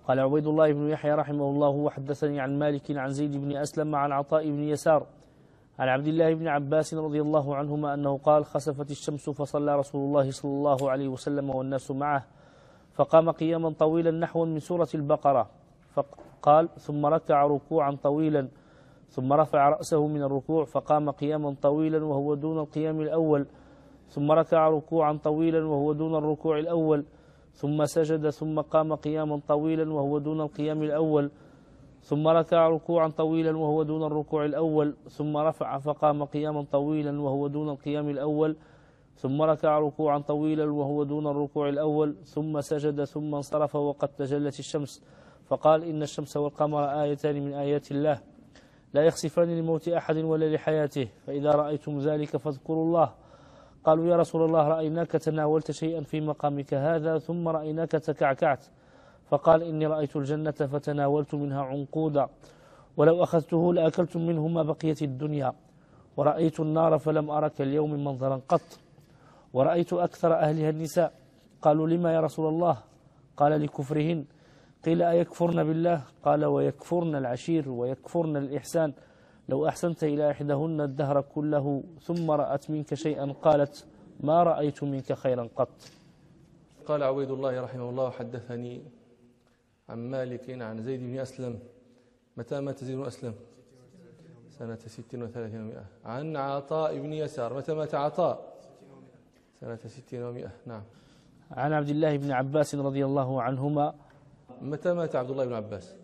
قال عبيد الله بن يحيى رحمه الله وحدثني عن مالك عن زيد بن أسلم عن عطاء بن يسار عن عبد الله بن عباس رضي الله عنهما أنه قال خسفت الشمس فصلى رسول الله صلى الله عليه وسلم والناس معه فقام قياما طويلا نحوا من سورة البقرة فقال ثم ركع ركوعا طويلا ثم رفع رأسه من الركوع فقام قياما طويلا وهو دون القيام الأول ثم ركع ركوعا طويلا وهو دون الركوع الأول ثم سجد ثم قام قياما طويلا وهو دون القيام الأول ثم ركع ركوعا طويلا وهو دون الركوع الأول ثم رفع فقام قياما طويلا وهو دون القيام الأول ثم ركع ركوعا طويلا وهو دون الركوع الأول ثم سجد ثم انصرف وقد تجلت الشمس فقال إن الشمس والقمر آيتان من آيات الله لا يخسفان لموت أحد ولا لحياته فإذا رأيتم ذلك فاذكروا الله قالوا يا رسول الله رأيناك تناولت شيئا في مقامك هذا ثم رأيناك تكعكعت فقال إني رأيت الجنة فتناولت منها عنقودا ولو أخذته لأكلتم منه ما بقيت الدنيا ورأيت النار فلم أرك اليوم منظرا قط ورأيت أكثر أهلها النساء قالوا لما يا رسول الله قال لكفرهن قيل أيكفرن بالله قال ويكفرن العشير ويكفرن الإحسان لو أحسنت إلى إحداهن الدهر كله ثم رأت منك شيئا قالت ما رأيت منك خيرا قط. قال عبيد الله رحمه الله حدثني عن مالك عن زيد بن أسلم. متى مات زيد بن أسلم؟ سنة 60 و300. عن عطاء بن يسار. متى مات عطاء؟ سنة 60 و100. نعم. عن عبد الله بن عباس رضي الله عنهما. متى مات عبد الله بن عباس؟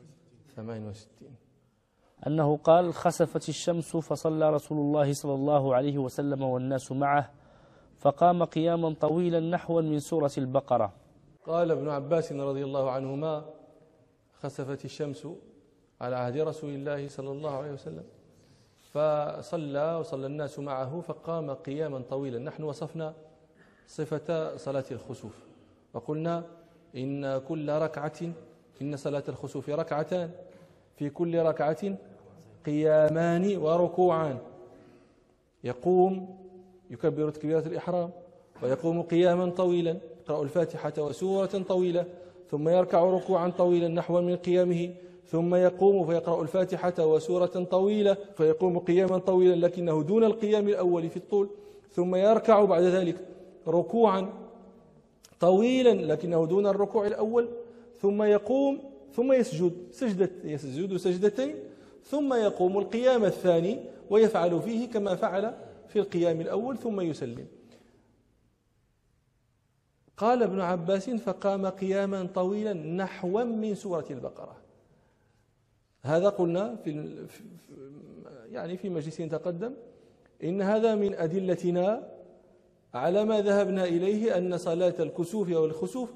68. أنه قال خسفت الشمس فصلى رسول الله صلى الله عليه وسلم والناس معه فقام قياما طويلا نحوا من سورة البقرة. قال ابن عباس رضي الله عنهما خسفت الشمس على عهد رسول الله صلى الله عليه وسلم وصلى الناس معه فقام قياما طويلا. نحن وصفنا صفة صلاة الخسوف وقلنا إن صلاة الخسوف ركعتان في كل ركعة قيامان وركوعان. يقوم يكبر تكبيرة الإحرام ويقوم قياما طويلا يقرأ الفاتحة وسورة طويلة ثم يركع ركوعا طويلا نحو من قيامه ثم يقوم فيقرأ الفاتحة وسورة طويلة فيقوم قياما طويلا لكنه دون القيام الأول في الطول ثم يركع بعد ذلك ركوعا طويلا لكنه دون الركوع الأول ثم يقوم ثم يسجد سجدتين ثم يقوم القيام الثاني ويفعل فيه كما فعل في القيام الأول ثم يسلم. قال ابن عباس فقام قياما طويلا نحوا من سورة البقرة. هذا قلنا في مجلس تقدم إن هذا من أدلتنا على ما ذهبنا إليه أن صلاة الكسوف أو الخسوف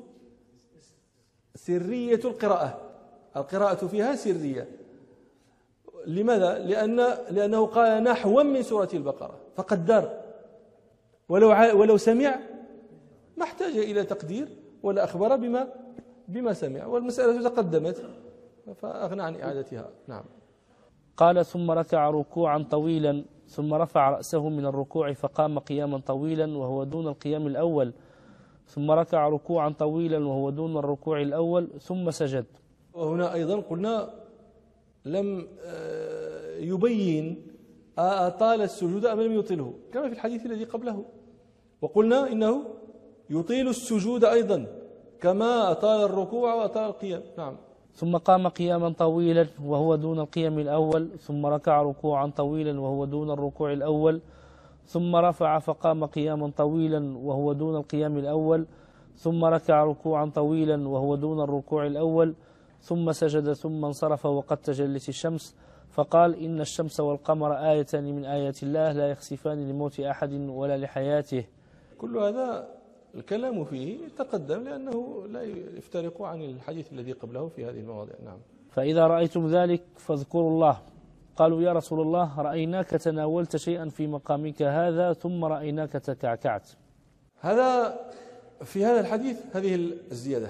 سرية القراءة فيها سرية. لماذا؟ لأنه قال نحوا من سورة البقرة فقدر ولو سمع ما احتاج إلى تقدير ولا أخبر بما سمع والمسألة تقدمت فأغنى عن إعادتها. نعم. قال ثم ركع ركوعا طويلا ثم رفع رأسه من الركوع فقام قياما طويلا وهو دون القيام الأول ثم ركع ركوعا طويلا وهو دون الركوع الأول ثم سجد. وهنا أيضا قلنا لم يبين أطال السجود أم لم يطيله كما في الحديث الذي قبله وقلنا إنه يطيل السجود أيضا كما أطال الركوع وأطال القيام. نعم. ثم قام قياما طويلا وهو دون القيام الأول ثم ركع ركوعا طويلا وهو دون الركوع الأول ثم رفع فقام قياما طويلا وهو دون القيام الأول ثم ركع ركوعا طويلا وهو دون الركوع الأول ثم سجد ثم انصرف وقد تجلت الشمس فقال إن الشمس والقمر آيتان من آيات الله لا يخسفان لموت أحد ولا لحياته. كل هذا الكلام فيه تقدم لأنه لا يفترق عن الحديث الذي قبله في هذه المواضع. نعم. فإذا رأيتم ذلك فاذكروا الله. قالوا يا رسول الله رأيناك تناولت شيئا في مقامك هذا ثم رأيناك تكعكعت. هذا في هذا الحديث هذه الزيادة.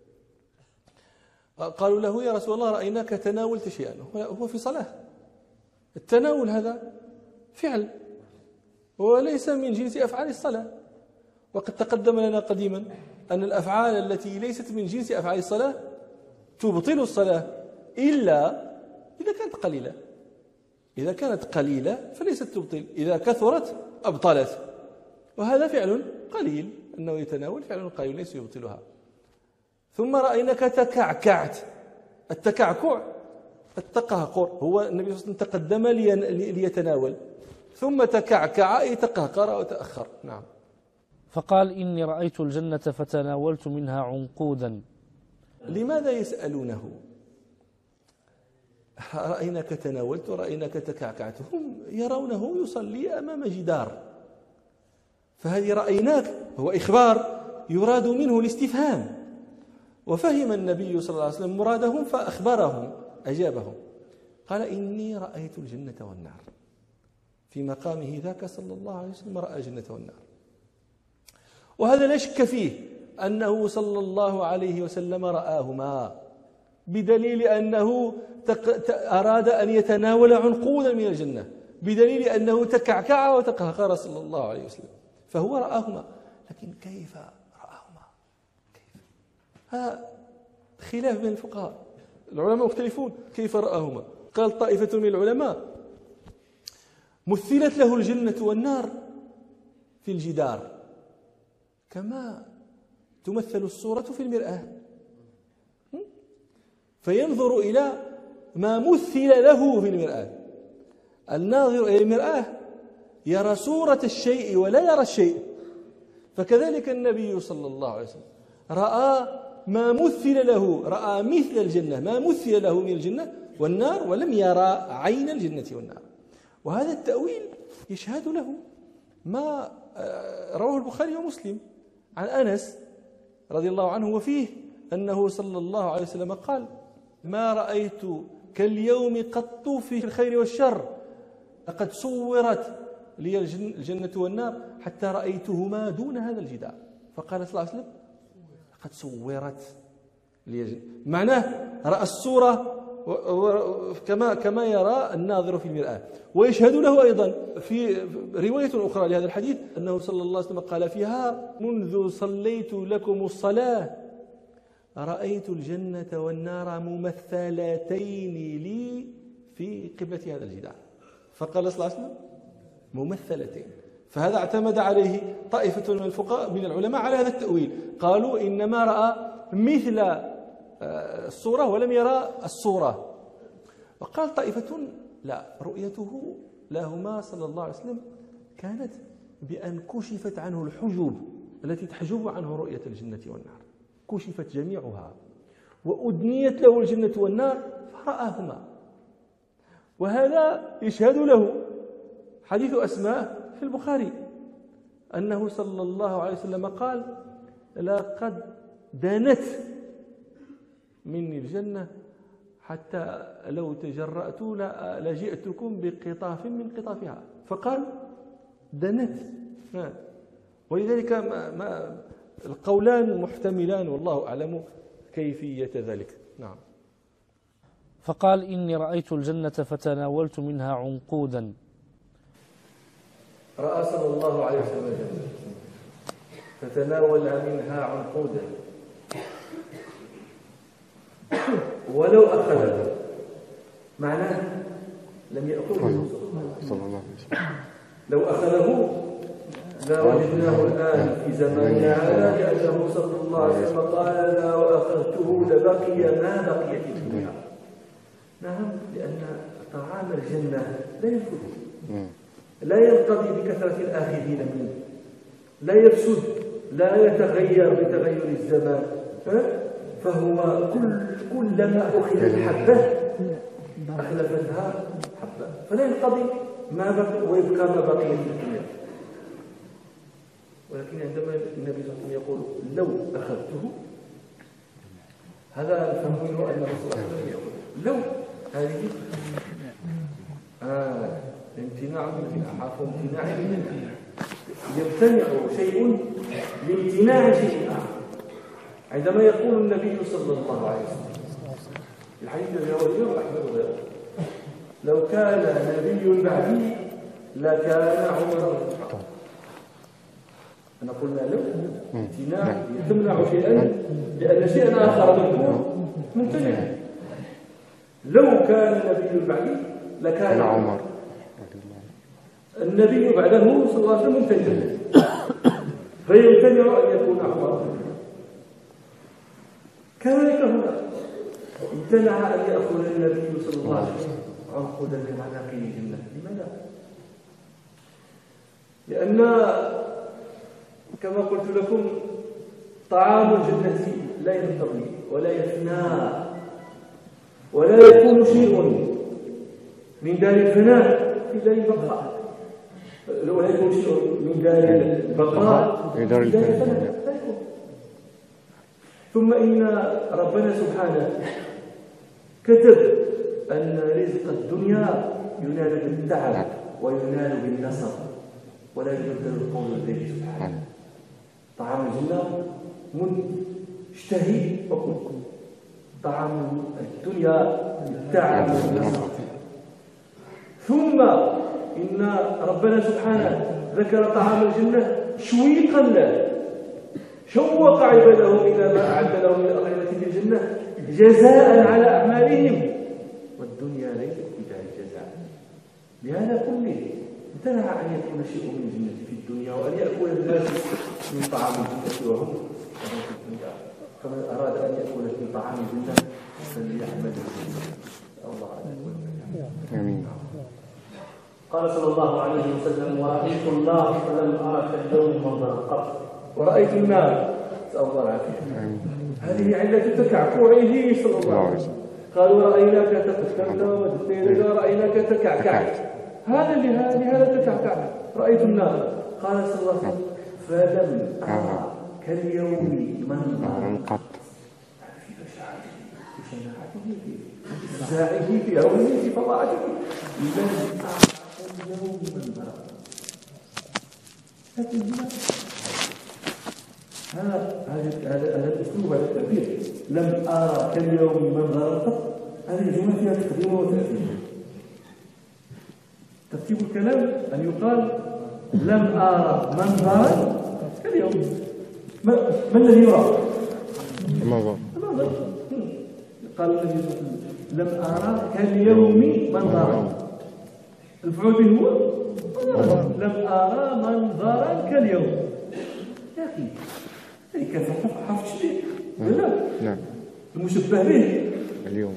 قالوا له يا رسول الله رأيناك تناولت شيئا هو في صلاة. التناول هذا فعل وليس من جنس أفعال الصلاة وقد تقدم لنا قديما أن الأفعال التي ليست من جنس أفعال الصلاة تبطل الصلاة إلا إذا كانت قليلة. إذا كانت قليلة فليست تبطل، إذا كثرت أبطلت. وهذا فعل قليل، أنه يتناول فعل قليل ليس يبطلها. ثم رأيناك تكعكعت. التكعكع التقهقر، هو النبي صلى الله عليه وسلم تقدم ليتناول ثم تكعكع أي تقهقر وتأخر. نعم. فقال إني رأيت الجنة فتناولت منها عنقودا. لماذا يسألونه؟ رأيناك تناولت ورأيناك تكعكعت، هم يرونه يصلي أمام جدار، فهذه رأيناك هو إخبار يراد منه الاستفهام، وفهم النبي صلى الله عليه وسلم مرادهم فأخبرهم أجابهم. قال إني رأيت الجنة والنار. في مقامه ذاك صلى الله عليه وسلم رأى الجنة والنار، وهذا لا شك فيه أنه صلى الله عليه وسلم رآهما، بدليل أنه أراد أن يتناول عنقودا من الجنة، بدليل أنه تكعكع وتقهقر صلى الله عليه وسلم، فهو رآهما. لكن كيف رآهما؟ كيف؟ هذا خلاف بين الفقهاء، العلماء مختلفون كيف رآهما. قال طائفة من العلماء مثلت له الجنة والنار في الجدار كما تمثل الصورة في المرآة، فينظر إلى ما مثل له في المرآة. الناظر إلى المرآة يرى صورة الشيء ولا يرى الشيء، فكذلك النبي صلى الله عليه وسلم رأى ما مثل له، رأى مثل الجنة ما مثل له من الجنة والنار، ولم يرى عين الجنة والنار. وهذا التأويل يشهد له ما رواه البخاري ومسلم عن أنس رضي الله عنه، وفيه أنه صلى الله عليه وسلم قال ما رأيت كاليوم قط في الخير والشر، لقد صورت لي الجنة والنار حتى رأيتهما دون هذا الجدار. فقال صلى الله عليه وسلم لقد صورت لي الجنة، معناه رأى الصورة كما يرى الناظر في المرآة. ويشهد له أيضا في رواية أخرى لهذا الحديث أنه صلى الله عليه وسلم قال فيها منذ صليت لكم الصلاة رأيت الجنة والنار ممثلتين لي في قبلة هذا الجدار. فقال صلى الله عليه وسلم ممثلتين. فهذا اعتمد عليه طائفة من الفقهاء من العلماء على هذا التأويل، قالوا إنما رأى مثل الصورة ولم يرى الصورة. وقال طائفة لا، رؤيته لهما صلى الله عليه وسلم كانت بأن كشفت عنه الحجب التي تحجب عنه رؤية الجنة والنار، كشفت جميعها وأدنيت له الجنة والنار فرآهما. وهذا يشهد له حديث أسماء في البخاري أنه صلى الله عليه وسلم قال لقد دنت مني الجنة حتى لو تجرأت لجئتكم بقطاف من قطافها. فقال دنت، ولذلك القولان محتملان والله أعلم كيفية ذلك. نعم. فقال إني رأيت الجنة فتناولت منها عنقودا. رأى صلى الله عليه وسلم الجنة فتناول منها عنقودا، ولو أخذه، معناه لم يأخذه صلى الله عليه وسلم، لو أخذه لوجدناه الآن في زماننا هذا، لأنه صلى الله عليه وسلم قال لو أخذته لبقي ما بقي في الدنيا. نعم، لأن طعام الجنة لا ينفذ، لا يرتضي بكثرة الآخذين منه، لا يفسد، لا يتغير بتغير الزمان، فهو كلما أخذت حبة أخلفتها حبة، فلا ينقضي ما بقي ويبقى ما بقي في الدنيا. ولكن عندما النبي صلى الله عليه وسلم يقول لو أخذته، هذا نفهم منه أنه صلى الله عليه وسلم يقول لو، هذه امتناع من حرف امتناع منه، يمتنع شيء لامتناع شيء آخر. عندما يقول النبي صلى الله عليه وسلم الحديث الذي رواه الإمام أحمد وغيره لو كان نبي بعدي لكان عمر بن الخطاب. أنا قلنا لو امتناع تمنع شيئا لأن شيئا آخر مذكور ممتنع. لو كان النبي بعدي لكان عمر. النبي بعده صلى الله عليه وسلم ممتنع، فيمتنع أن يكون عمر. كذلك هنا امتنع أن يأخذ النبي صلى الله عليه وسلم عقودا لعناقه الجنة. لماذا؟ لأن كما قلت لكم طعام الجنة لا ينتهي ولا يفنى ولا يكون شيء من دار الفناء في دار البقاء، ولا يكون شيء من دار البقاء في دار الفناء. ثم إن ربنا سبحانه كتب أن رزق الدنيا ينال بالتعب وينال بالنصب ولا يبدل القول لديه سبحانه. طعام الجنة اشتهي وكل. طعام الدنيا بالتعب والنصب. ثم إن ربنا سبحانه ذكر طعام الجنة شويقا له، شوق عباده إلى ما أعد لهم من الأطعمة في الجنة جزاء على أعمالهم، والدنيا ليست بدار الجزاء. لهذا كله امتنع أن يكون شيء من الجنة في الدنيا وأن يأكل الناس من طعام الجنة وهم في الدنيا. فمن أراد أن يأكل في طعام الجنة فليعمل الله على كل. آمين. قال صلى الله عليه وسلم: ورأيت النار فلم أرى كاليوم منظرا قط. ورأيت النار، نسأل الله العافية. هذه علة تكعكعه صلى الله عليه وسلم. قالوا رأيناك تقتلت ومدتين رأيناك تكعكعت. هذا تكعكع. رأيت النار. قال صلى الله عليه وسلم: فلم أرى كاليوم منظرا قط. في بشاعته في شناعته في نزاعه في هوله في فضاعته لم أرى كاليوم منظرا. هذا الأسلوب، هذا التعبير لم أرى كاليوم منظرا قط، هذه الجملة فيها تقديم وتأثير. ترتيب الكلام أن يقال لم أرى منظرا كاليوم. ما الذي يرى؟ المنظر. قال النبي صلى الله عليه وسلم: لم أرى كاليوم منظرا. الفعول به هو لم أرى منظرا كاليوم. يا أخي هي كيف حرف تشبيه؟ لا نعم. المشبه به اليوم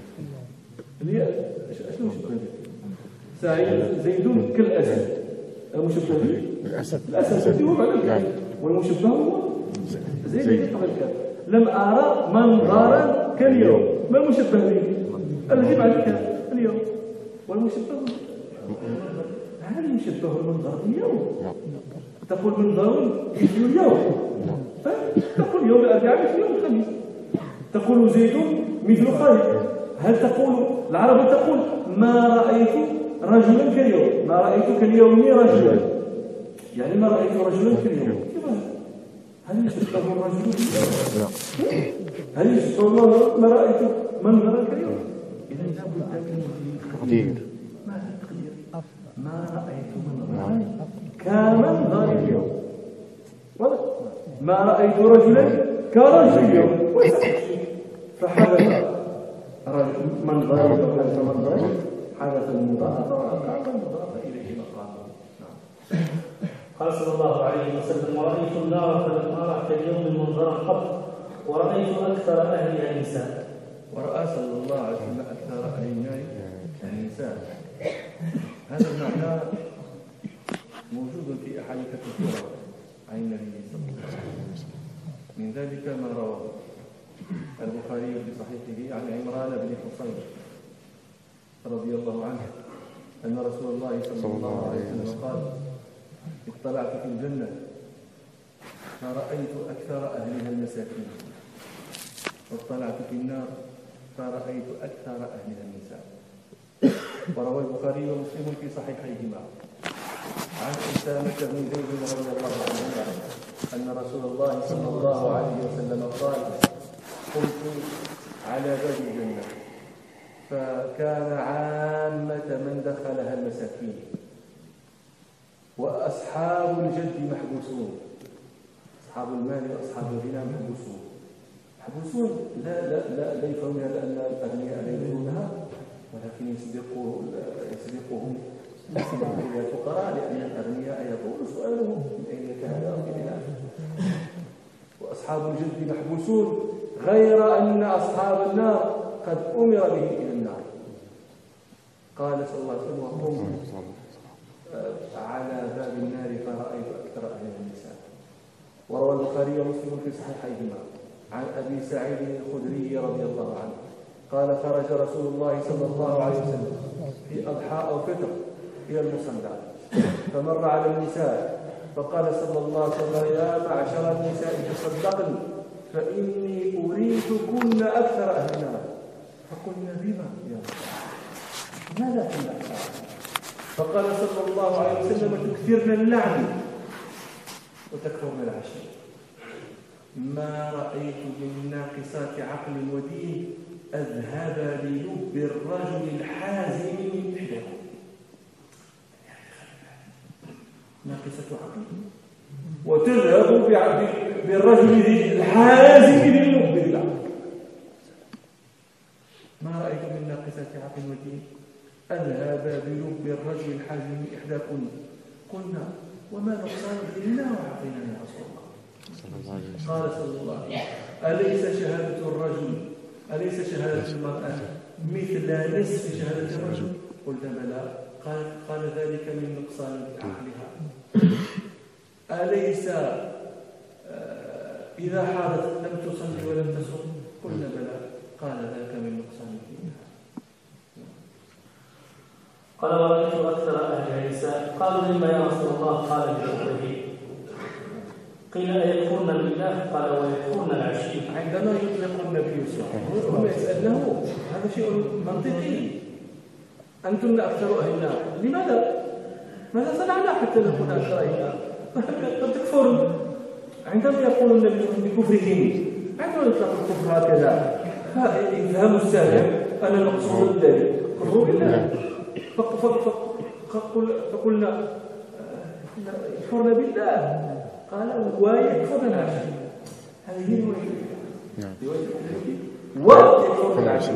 شنو مشبه به؟ سعيد زيد كالأسد. المشبه به الأسد هو على والمشبه هو زيد قبل كذا. لم أرى منظرا كاليوم. ما المشبه به؟ الذي بعد كذا اليوم. والمشبه هل يشبه المنظر اليوم؟ تقول منظر مثل اليوم، تقول يوم الأربعاء مثل يوم الخميس، تقول زيد مثل خالد. هل تقول العرب تقول ما رأيت رجلا كاليوم، ما رأيت كاليوم رجلا، يعني ما رأيت رجلا كاليوم. هل يشبه الرجل باليوم؟ هل يشبه الله ما رأيت منظرا كاليوم؟ إذا لابد من تقدير. ما التقدير؟ ما رأيت منظرا كمنظر اليوم. ما رأيت رجلا كرجل اليوم. فحدث منظر وحدث منظر، حدث المضاعفة وأضعف المضاعفة إليه مقامه. قال صلى الله عليه وسلم: ورأيت النار فلم أرى كاليوم منظرا قط، ورأيت أكثر أهلها النساء. ورأى صلى الله عليه وسلم أكثر أهلها النساء. هذا المعنى موجود في أحاديث كثيرة عن النبي صلى الله عليه وسلم. من ذلك ما رواه البخاري في صحيحه عن عمران بن حصين رضي الله عنه أن رسول الله صلى الله عليه وسلم قال: اطلعت في الجنة فرأيت أكثر أهلها المساكين، واطلعت في النار فرأيت أكثر أهلها النساء. وروى البخاري ومسلم في صحيحيهما عن أسامة بن زيد رضي الله عنهما أن رسول الله صلى الله عليه وسلم قال: قلت على باب الجنة فكان عامة من دخلها المساكين، وأصحاب الجد محبوسون، أصحاب المال وأصحاب الغنى محبوسون. لا يفهمون أن الفقراء لأن الأغنياء يطول سؤالهم من أين لك هذا وإلى آخره. وأصحاب الجد محبوسون، غير أن أصحاب النار قد أمر به إلى النار. قال صلى الله عليه وسلم: وقمت على باب النار فرأيت أكثر أهلها النساء. وروى البخاري ومسلم في صحيحيهما عن أبي سعيد الخدري رضي الله عنه قال: خرج رسول الله صلى الله عليه وسلم في أضحى أو فطر إلى المصلى، فمر على النساء فقال صلى الله عليه وسلم: يا معشر النساء تصدقن فإني أريدكن أكثر أهل النار. فقلنا: بما يا رسول الله؟ ماذا كنا؟ فقال صلى الله عليه وسلم: تكثرن اللعن وتكفرن العشير. ما رأيت من ناقصات عقل ودين أذهب للب الرجل الحازم من إحداكم. ناقصة عقل وتذهب بالرجل الحازم للب العقل. ما رأيت من ناقصة عقل ودين أذهب بلب الرجل الحازم من إحداكم. قلنا: وما نقصان ديننا وعقلنا يا رسول الله؟ قال صلى الله عليه وسلم: أليس شهادة المرأة مثل نصف شهادة الرجل؟ قلنا: بلى. قال: ذلك من نقصان عقلها. أليس إذا حاضت لم تصلي ولم تصم؟ قلنا: بلى. قال: ذلك من نقصان دينها. قال: ورأيت أكثر أهل النساء. قالوا: لما يا رسول الله؟ قال: بحبه. قيل: أيكفرن بالله؟ قال: ويكفرن العشير. عندما يطلق النبي صلى الله عليه وسلم يسأله هذا شيء منطقي: أنتم أكثر أهل النار. لماذا؟ ماذا صنعنا حتى نكون أكثر أهل النار؟ قد تكفرون. عندما يقول النبي بكفرهم، عندما يطلق الكفر هكذا فيفهم السامع أن المقصود الدليل كفروا بالله. فقلنا: يكفرن بالله. قال: ويكفرن العشير. هذه هي رواية ويكفرن العشير.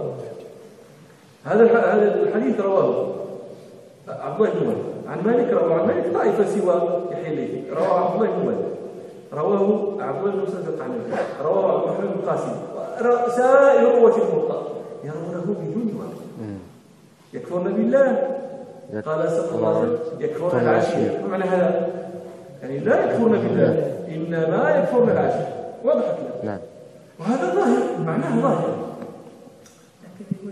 هذا الحديث رواه عبد الله بن مسعود عن مالك، رواه عن مالك طائفة سوى يحيى الليثي، رواه عبد الله بن مسعود، رواه عبد الله بن مسعود عن مالك، رواه محمد بن القاسم، سائر رواة الموطأ يرونه بدون وجه. يكفرن بالله. قال صلى الله عليه وسلم: يكفرن العشير. ما معنى هذا؟ يعني لا يكفرن بالله، إنما يكفرن العشير. وضحت لك؟ نعم. وهذا ظاهر، معناه ظاهر. لكن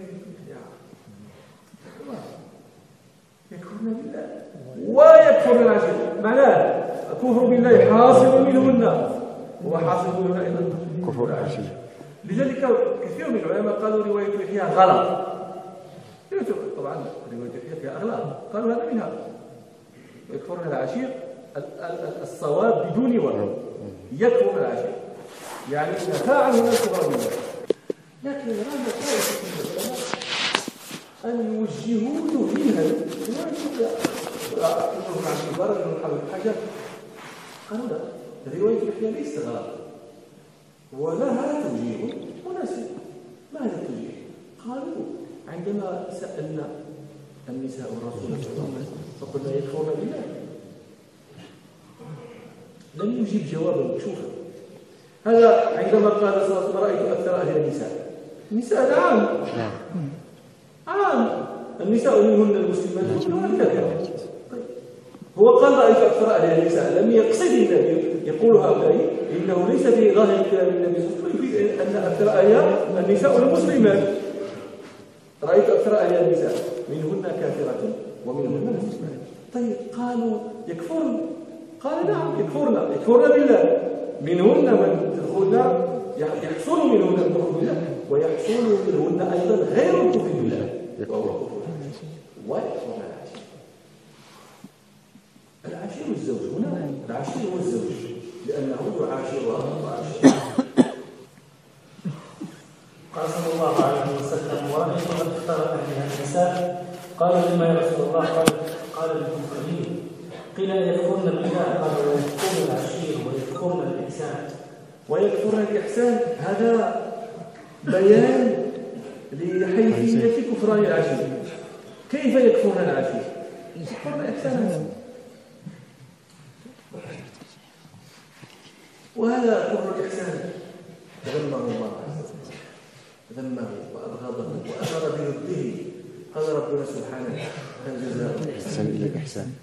يكفرن بالله ويكفرن العشير، معناه كفر بالله حاصل منهن وحاصل منهن أيضا كفر العشير. لذلك كثير من العلماء قالوا رواية يحيى غلط. طبعا رواية يحيى فيها أغلاط، قالوا هذا منها. يكفرن العشير الصواب بدون وجه، يكفر العشير يعني فاعل هنا الكفر بالله. لكن رغم ذلك أن يوجهوه منها مع الكبار من حول الحجر. قالوا: لا، رواية يحيى ليست غلط ولها توجيه مناسب. ماذا التوجيه؟ قالوا: عندما سألنا النساء الرسول صلى الله عليه وسلم فقلنا: يكفرن بالله، لم يجيب جوابا مكشوفا. هذا عندما قال صلى الله عليه وسلم: رأيت أكثر أهل النساء هذا عام. النساء منهن المسلمات ومنهن الكافرات. هو قال: رأيت أكثر أهل النساء، لم يقصد النبي يقول هؤلاء إنه ليس في ظاهر كلام النبي صلى الله عليه وسلم يفيد أن أكثر أهل النساء المسلمات. رأيت أكثر أهل النساء منهن كافرات ومنهن مسلمات. طيب قالوا: يكفرن؟ قال: نعم، يكفرن بالله. منهن من تدخل النار، يحصل منهن الكفر بالله، ويحصل منهن أيضا غير الكفر بالله وهو كفر ويكفرن العشير الزوج. هنا العشير هو الزوج لأنه يعاشرها وعاشرها. قال صلى الله عليه وسلم: ورأيت أكثر أهلها النساء. قال: لما يا رسول الله؟ قال: بالكفرين. قيل: يكفرن بالله؟ قال: ويكفرن العشير ويكفرن الإحسان. ويكفرن الإحسان هذا بيان لحيثية كفران العشير. كيف يكفرن العشير؟ قرن إحسانا. وهذا كفر الإحسان ذمه الله ذمه وأبغضه وأمر بضده. قال ربنا سبحانه: هل جزاء الإحسان إلا الإحسان.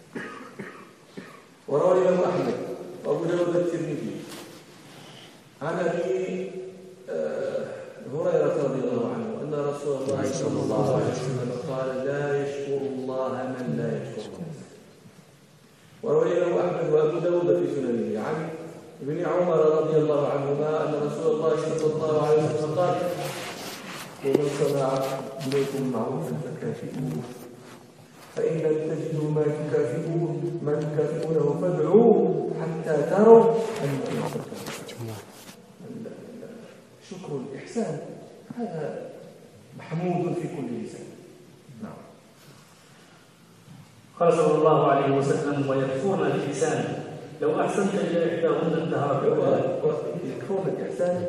وروى الإمام أحمد وأبو داود الترمذي عن أبي هريرة رضي الله عنه أن رسول الله صلى الله عليه وسلم قال: لا يشكر الله من لا يشكر الناس. وروى الإمام أحمد وأبو داود في سننه عن ابن عمر رضي الله عنهما أن رسول الله صلى الله عليه وسلم قال: ومن صنع إليكم معروفا فكافئوه، فإن لم تجدوا ما تكافئونه فادعوه حتى تروا أنكم تكافئون. شكر الإحسان هذا محمود في كل لسان. نعم. قال صلى الله عليه وسلم: ويكفرن الإحسان لو أحسنت إلى إحداهن الدهر. يكفرن الإحسان،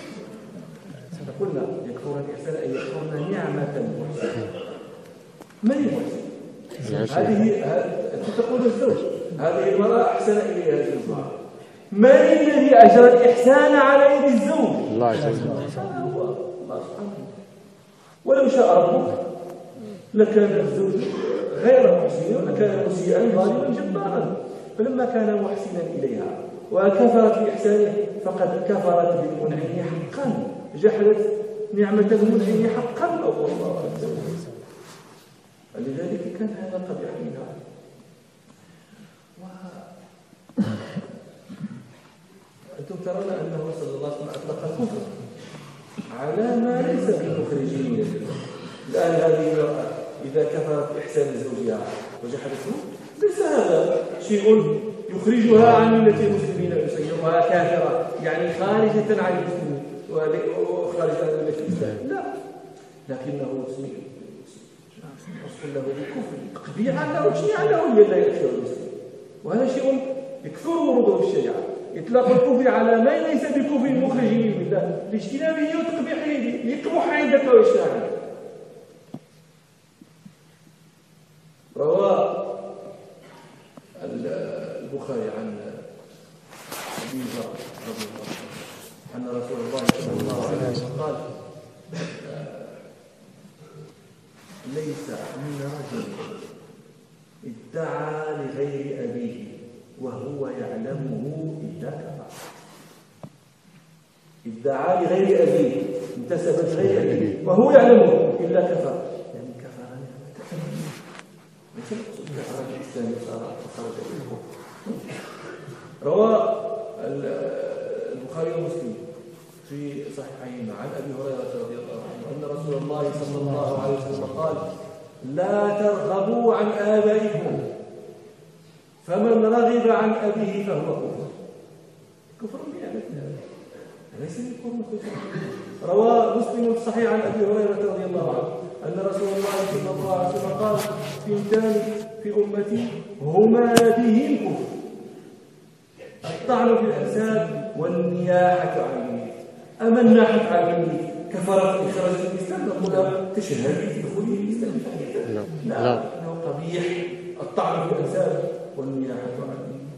قلنا يكفرن الإحسان أي يكفرن نعمة محسنة. من المحسن؟ هذه تقول الزوج: هذه المرأة أحسن إليها زوجها. من الذي أجرى الإحسان على يد الزوج؟ الله سبحانه وتعالى. ولو شاء ربك لكان الزوج غير محسن ولكان مسيئا ظالما جبارا، فلما كان محسنا إليها وكفرت بإحسانه فقد كفرت بالمنعم حقا، جحدت نعمة المنعم حقا أو الله عز وجل. لذلك كان هذا قبيح منها. أنتم ترون أنه صلى الله عليه وسلم أطلق الكفر على ما ليس بمخرجين من الجنة. الآن هذه المرأة إذا كفرت بإحسان زوجها وجحدته ليس هذا شيء يخرجها عن ملة المسلمين ويصيرها كافرة، يعني خارجة عن المسلمين وخارجة عن ملة الإسلام، لا، لكنه وصف له بالكفر تقبيحا له وشنيعا له لا يكفر المسلم. وهذا شيء يكثر وروده في الشريعة، إطلاق الكفر على ما ليس بكفر مخرج من الله لاجتنابه وتقبيحه يقبح عندك ويشاعر. روى البخاري عن أبي ذر رضي الله عنه أن رسول الله صلى الله عليه وسلم قال: ليس من رجل ادعى لغير أبيه وهو يعلمه إلا كفر. ادعى لغير أبيه، انتسب لغير أبيه وهو يعلمه إلا كفر، يعني كفر نعمة. ليس المقصود كفر الإسلام وخرج الكفر. روى البخاري ومسلم في صحيحين عن أبي هريرة رضي الله عنه أن رسول الله صلى الله عليه وسلم قال: لا ترغبوا عن آبائكم، فمن رغب عن أبيه فهو كفر. كفر بنعمة الله ليس بكفر. روى مسلم في الصحيح عن أبي هريرة رضي الله عنه أن رسول الله صلى الله عليه وسلم قال: ثنتان في أمتي هما بهم كفر، الطعن في الأنساب والنياحة عن الميت. أما الناحة عن الميت كفرت بخرج الإسلام نقول تشهد بدخوله الإسلام؟ لا، إنه قبيح الطعن في الأنساب والنياحة عن الميت.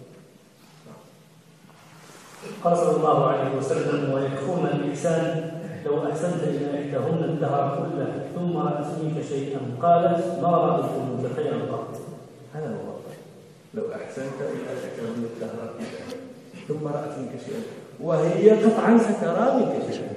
قال صلى الله عليه وسلم: ويكفرن الإحسان لو أحسنت إلى إحداهن الدهر كله ثم رأت منك شيئا قالت: ما رأيت منك خيرا قط. هذا هو لو أحسنت إلى إحداهن الدهر ثم رأت منك شيئا، وهي قطعا سترى منك شيئا.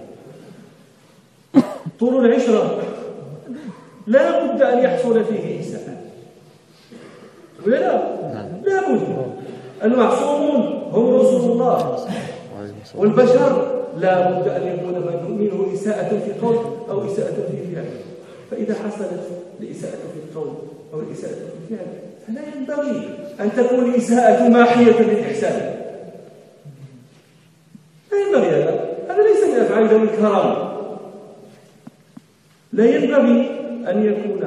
طول العشرة لا بد أن يحصل فيه إساءة، ولا لا بد. المعصومون هم رسول الله، والبشر لا بد أن يكون منه إساءة في قول أو إساءة في فعل. فإذا حصلت الإساءة في القول أو الإساءة في الفعل فلا ينبغي أن تكون الإساءة ماحية للإحسان. لا ينبغي هذا ليس من أفعال ذوي الكرم. لا ينبغي أن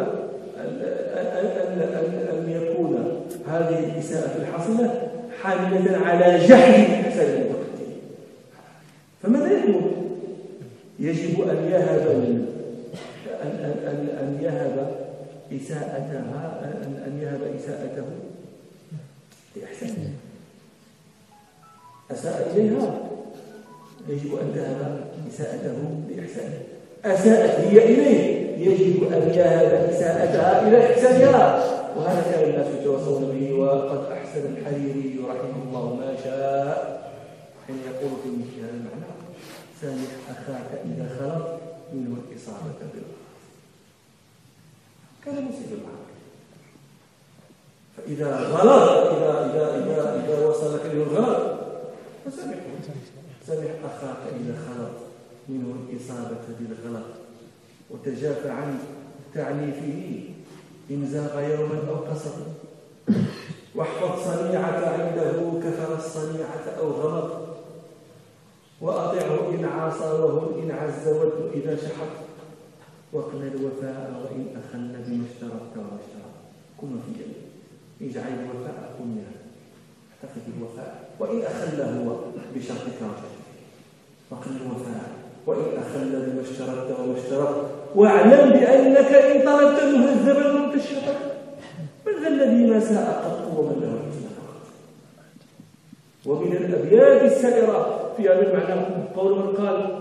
يكون هذه الإساءة الحاصلة حاملة على جحد الإحسان المتقدم. فماذا يكون؟ يجب أن يهب إساءتها أن يهب إساءته لإحسانها. أساء إليها يجب أن تهب إساءته لإحسانها. أساءت هي إليه يجب أن يهب إساءتها إلى إحسانها. وهذا كان الناس يتواصون به. وقد أحسن الحريري رحمه الله ما شاء حين يقول في مثل هذا المعنى: سامح أخاك إذا خلط منه الإصابة بالغلط. كان مصيبا معك، فإذا غلط إذا وصلك إليه الغلط فسامحه. سامح أخاك إذا خلط منه الإصابة بالغلط، وتجافى عن تعنيفه إن زاغ يوما أو قصر، واحفظ صنيعة عنده كثر الصنيعة أو غلط، وأطعه إن عاصره إن عز وده إذا شحط، وقل الوفاء وإن أخل بما اشترطت وما اشترط. كن في يده اجعل الوفاء كنها، احتفظ بالوفاء وإن أخل هو بشرطك وشرطك. وقل الوفاء وإن أخل بما اشترطت وما اشترط، واعلم بأنك إن طلبت مهذبا منتشرا من ذا الذي ما ساء قط ومن له حسن فقط. ومن الأبيات السائرة في هذا المعنى قول من قال: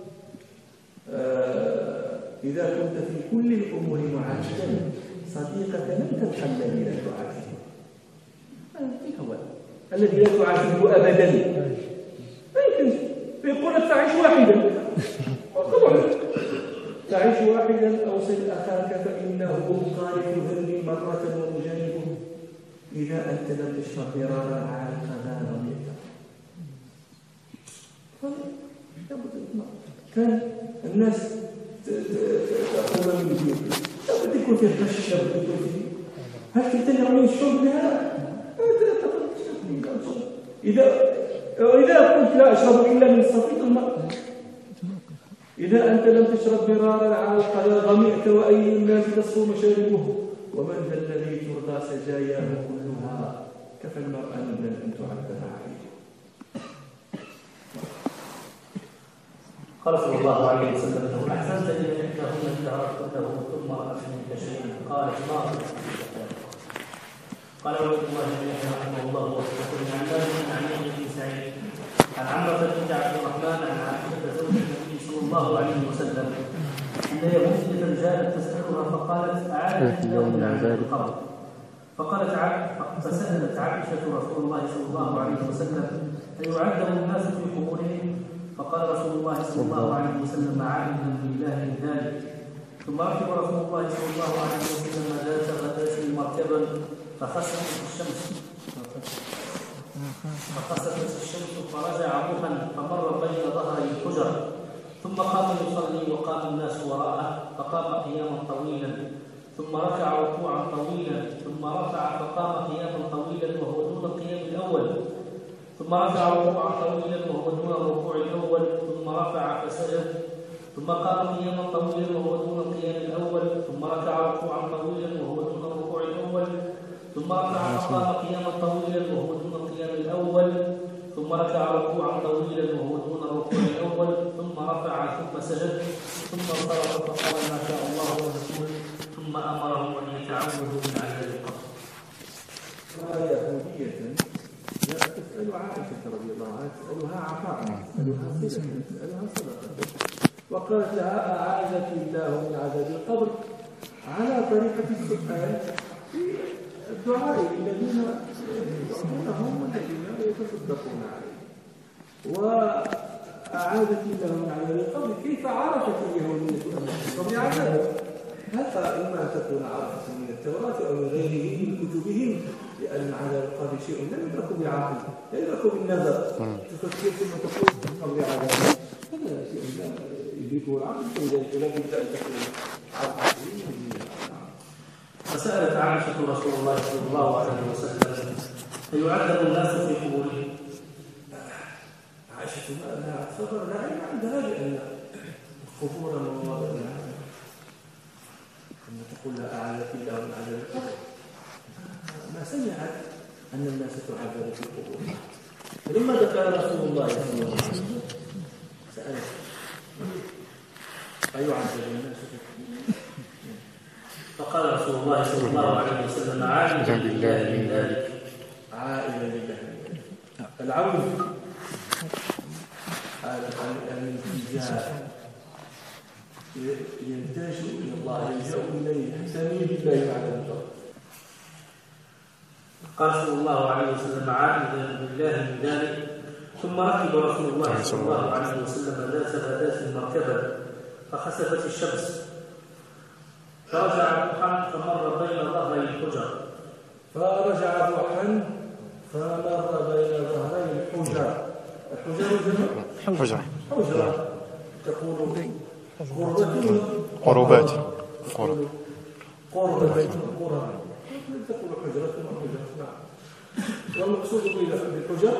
إذا كنت في كل الأمور معاشرا صديقك لن تنحل الذي لا تعاشره. هو الذي لا تعاشره أبدا ما يمكن يقول لك تعيش واحدا. طبعا تعيش واحدا أو صل أخاك فإنه قارئ ذنب مرة ومجانبه. إذا أنت لم تشرب مرارا على القذى رميته. كان الناس تأخذ من البيوت لابد يكون فيه غش، لابد يكون فيه هل تنتهي من الشرب لها؟ إذا قلت لا أشرب إلا من صفيت الماء، إذا أنت لم تشرب مرارا على القذى ضمئت وأي الناس تصفو مشاربه. ومن ذا الذي ترضى سجاياه كلها كفى المرأة نبلا أن تعبد عليه. قال صلى الله عليه وسلم: أحسنت إلى إحداهن الدهر كله ثم رأت منك شيئا قالت ما قال عبد الله بن يحيى رحمه الله وسلم عن مالك عن يحيى بن سعيد عن عمرة بنت عبد الرحمن عن عائشة زوج النبي صلى الله عليه وسلم أن يهودية جاءت تسألها فقالت: أعادت الله من عذاب القبر. فسألت عائشة رسول الله صلى الله عليه وسلم: أيعذب الناس في قبورهم؟ فقال رسول الله صلى الله عليه وسلم: عالما بالله من ذلك. ثم ركب رسول الله صلى الله عليه وسلم ذات غداة مركبا فخسفت الشمس فرجع مخا فمر بين ظهري الحجر، ثم قام يصلي وقام الناس وراءه فقام قياما طويلا، ثم ركع ركوعا طويلا، ثم رفع فقام قياما طويلا وهو دون القيام الأول، ثم رفع ركوعا طويلا وهو دون الركوع الأول، ثم رفع فسجد، ثم قام قياما طويلا وهو دون القيام الأول، ثم ركع ركوعا طويلا وهو دون الركوع الأول، ثم رفع فقام قياما طويلا وهو دون القيام الأول، ثم ركع ركوعا طويلا وهو دون الركوع الأول، ثم رفع ثم سجد، ثم انصرف فقال: ما شاء الله ورسوله، ثم أمره أن يتعوذوا من عذاب القبر. يهودية جاءت تسأل عائشة رضي الله عنها، تسألها عطاء، تسألها صلة، تسألها صدقة، وقالت لها: أعاذك الله من عذاب القبر، على طريقة السؤال في الدعاء الذين يعطونهم والذين يتصدقون عليه. وأعاذك الله من عذاب القبر، كيف عرفت اليهودية أن القبر عذاب؟ هذا إما تكون عرفت من التوراة أو من غيره من كتبهم، لأن عذاب القبر شيء لم يدركوا بالعقل، لا يدركوا بالنظر. تفكر ثم تقول القبر عذاب، هذا شيء لا يدركه العقل، ولذلك لا بد أن تكون عقل. فسألت عائشة رسول الله صلى الله عليه وسلم: أيعذب الناس في قبورهم؟ عائشة لها صبر دائما عندها بأن القبور مواضع العذاب. لما تقول لها: أعاذك الله من عذاب القبر، ما سمعت أن الناس تعذب في القبور. فلما دخل رسول الله صلى الله عليه وسلم سألت: أيعذب الناس في القبور؟ فقال رسول رسول الله صلى الله عليه وسلم عائدا لله من ذلك. عائدا لله العون على الالتجاء ينتج الى الله يلجا اليه يحتمي بالله على الارض. قال صلى الله عليه وسلم عائدا بالله من ذلك. ثم ركب رسول الله صلى الله عليه وسلم ذات غداة مركبا فخسفت الشمس فرجع ضحى فمر بين ظهري الحجر. فرجع ضحى فمر بين ظهري الحجر. الحجر حجرة تقول قربات قربة تقول حجرة نعم. والمقصود بالحجر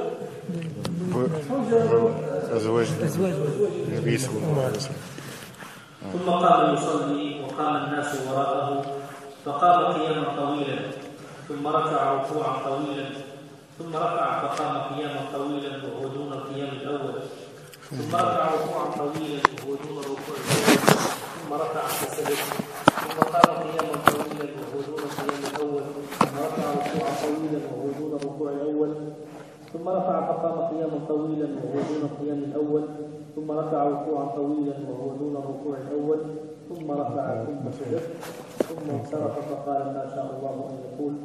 أزواج النبي صلى الله عليه وسلم. ثم قام يصلي وقام الناس وراءه فقام قياما طويلا ثم ركع ركوعا طويلا ثم ركع فقام قياما طويلا وهو دون القيام الأول ثم ركع ركوعا طويلا وهو دون الركوع الأول ثم ركع فسجد ثم قام قياما طويلا وهو دون القيام الأول ثم ركع ركوعا طويلا وهو دون الركوع الأول ثم رفع فقام قياما طويلا وهو دون القيام الأول ثم رفع ركوعا طويلا وهو دون الركوع الأول ثم رفع ثم سجد ثم انصرف فقال ما شاء الله أن يقول.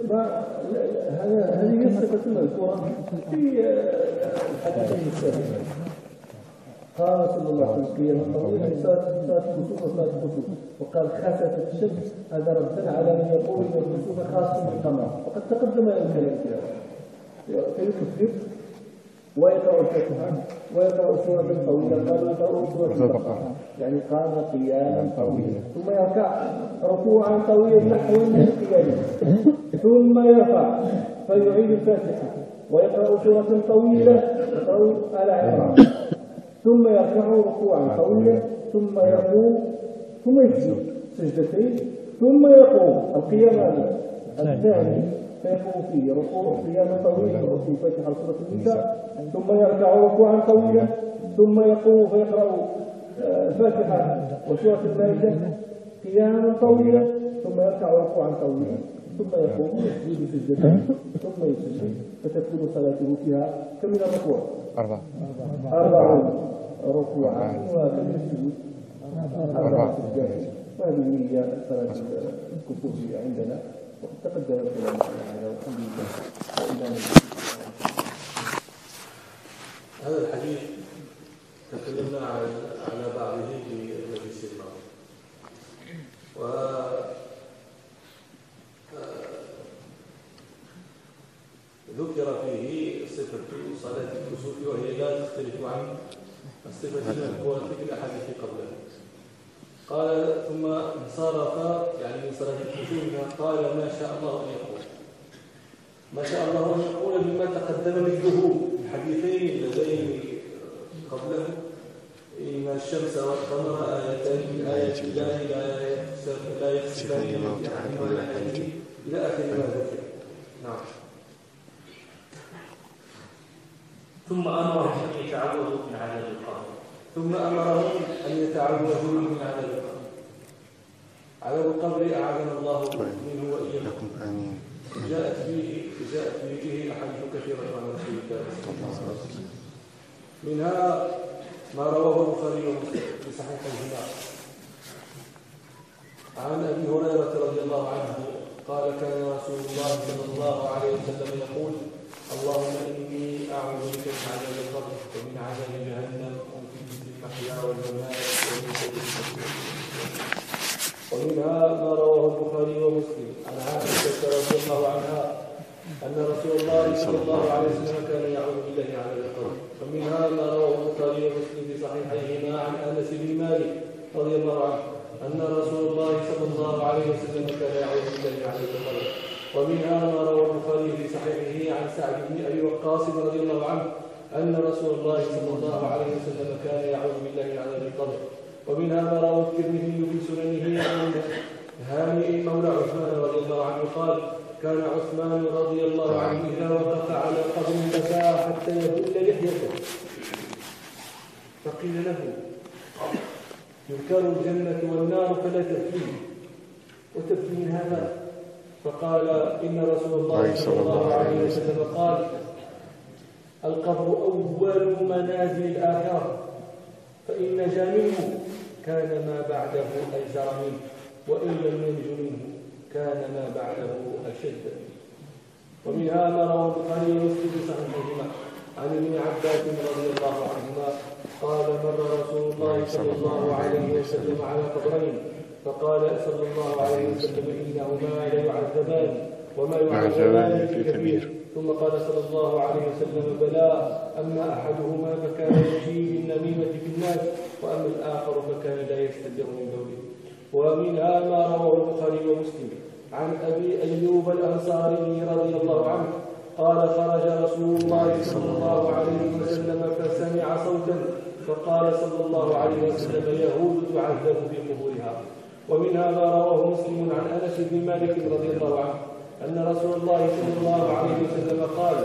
هذه الصفة المذكورة في الحديث السابق. قال صلى الله عليه وسلم قياما طويلا صلاة الكسوف وصلاة الكسوف وقال خسفت الشمس. هذا ردا على من يقول ان الكسوف خاص بالقمر وقد تقدم الكلام في هذا. فيكفر ويقرأ الفاتحة ويقرأ سورة طويلة. قالوا يقرأ سورة البقرة يعني قام قياما طويلا ثم يركع ركوعا طويلا نحو من القيام ثم يرفع فيعيد الفاتحة ويقرأ سورة طويلة يقرأ آل عمران ثم يركع ركوعا طويلا ثم يقوم ثم يسجد سجدتين ثم يقوم القيام الثاني فيقوم فيه ركوع قياما طويلا وفي فاتحة سورة النساء ثم يركع ركوعا طويلا ثم يقوم فيقرأ الفاتحة وسورة المائدة قياما طويلا ثم يركع ركوعا طويلا ثم يقوم يسجد سجدتين ثم يسجد فتكون صلاته فيها كم من الركوع؟ 40 ركوعا وكم السجود؟ 4 سجدات. وهذه هي صلاة الكسوف عندنا وقد تقدم الكلام على والحمد لله. هذا الحديث تكلمنا على بعضه في المجلس الماضي وذكر فيه صفة صلاة الكسوف وهي لا تختلف عن الصفة المذكورة في الأحاديث قبلها. قال ثم انصرف يعني من صلاة الكسوف قال ما شاء الله أن يقول. ما شاء الله أن يقول بما تقدم مثله الحديثين اللذين قبله إن الشمس والقمر آيتان من آيات الله لا يخسفان لأحد ولا آياته إلى آخر ما ذكر. نعم. ثم أمرهم أن يتعوذوا من عذاب القبر. ثم أمرهم أن يتعوذوا من عذاب القبر. عذاب القبر أعاذنا الله منه وإياكم. آمين. جاءت به أحاديث كثيرة عن رسول الله صلى الله عليه وسلم. منها ما رواه البخاري ومسلم في صحيحيهما عن أبي هريرة رضي الله عنه قال كان رسول الله صلى الله عليه وسلم يقول اللهم إني أعوذ بك من عذاب القبر ومن عذاب جهنم ومن فتنة المحيا والممات ومن شر ومنها ما رواه البخاري ومسلم عن عائشة رضي الله عنها أن رسول الله صلى الله عليه وسلم كان يعوذ بالله على القبر. ومنها ما رواه البخاري ومسلم في صحيحيهما عن أنس بن مالك رضي الله عنه أن رسول الله صلى الله عليه وسلم كان يعوذ بالله على القبر. ومنها ما رواه البخاري في صحيحه عن سعد بن أبي وقاص رضي الله عنه أن رسول الله صلى الله عليه وسلم كان يعوذ بالله على القبر. ومنها ما رواه الترمذي في سننه عن هانئ مولى عثمان رضي الله عنه قال كان عثمان رضي الله عنه إذا وقف على قبر بكى حتى يبل لحيته فقيل له ينكر الجنة والنار فلا تأتيه وتبكي من هذا؟ فقال إن رسول الله صلى الله عليه وسلم قال القبر أول منازل الآخرة، فإن نجا منه كان ما بعده أيسر منه، وإن لم ينج منه كان ما بعده أشد منه. ومنها ما رواه البخاري ومسلم في صحيحهما عن ابن عباس رضي الله عنهما قال مر رسول الله صلى الله عليه وسلم على قبرين فقال صلى الله عليه وسلم إنهما ليعذبان وما يعذبان في كبير. ثم قال صلى الله عليه وسلم بلى، أما أحدهما فكان يمشي بالنميمة في الناس، وأما الآخر فكان لا يستتر من بوله. ومنها ما رواه البخاري ومسلم عن أبي أيوب الأنصاري رضي الله عنه قال خرج رسول الله صلى الله عليه وسلم فسمع صوتا فقال صلى الله عليه وسلم يهود تعذب في قبورها. ومنها ما رواه مسلم عن أنس بن مالك رضي الله عنه أن رسول الله صلى الله عليه وسلم قال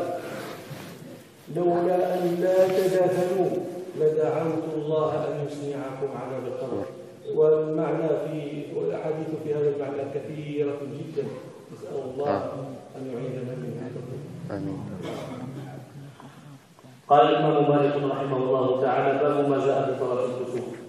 لولا أن لا تدافنوا لدعوت الله أن يسمعكم عذاب القبر. والمعنى والأحاديث في هذا المعنى كثيرة جدا، نسأل الله أن يعيننا منها. آمين. قال الإمام مالك رحمه الله تعالى باب ما جاء في صلاة الكسوف.